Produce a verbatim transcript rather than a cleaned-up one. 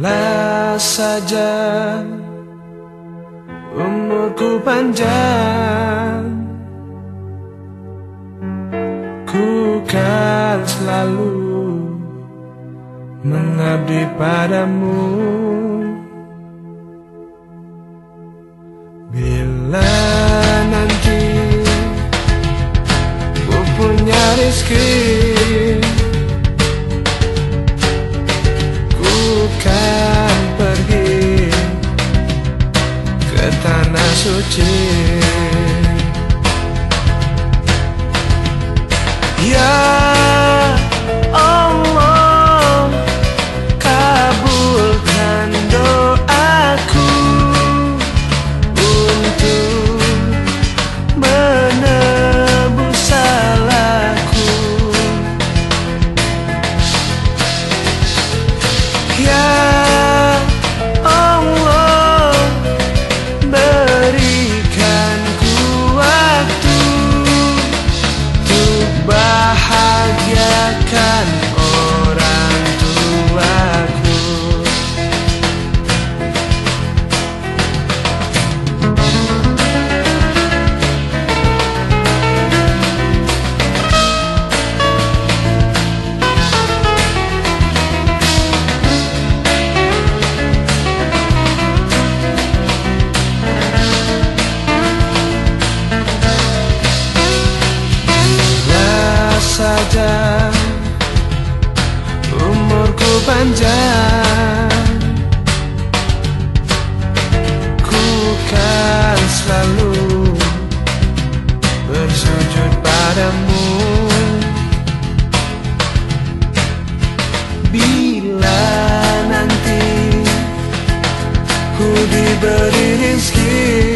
Bila saja umurku panjang, ku kan selalu mengabdi padamu. Bila nanti ku punya rezeki, ku kan pergi ke tanah suci. Ya Allah, kabulkan doaku untuk menebus salahku. Ya Allah, berikan ku waktu untuk bahagiakan orang tuaku. Saja umurku panjang, ku kan selalu bersujud padamu. Bila nanti ku diberi rezeki,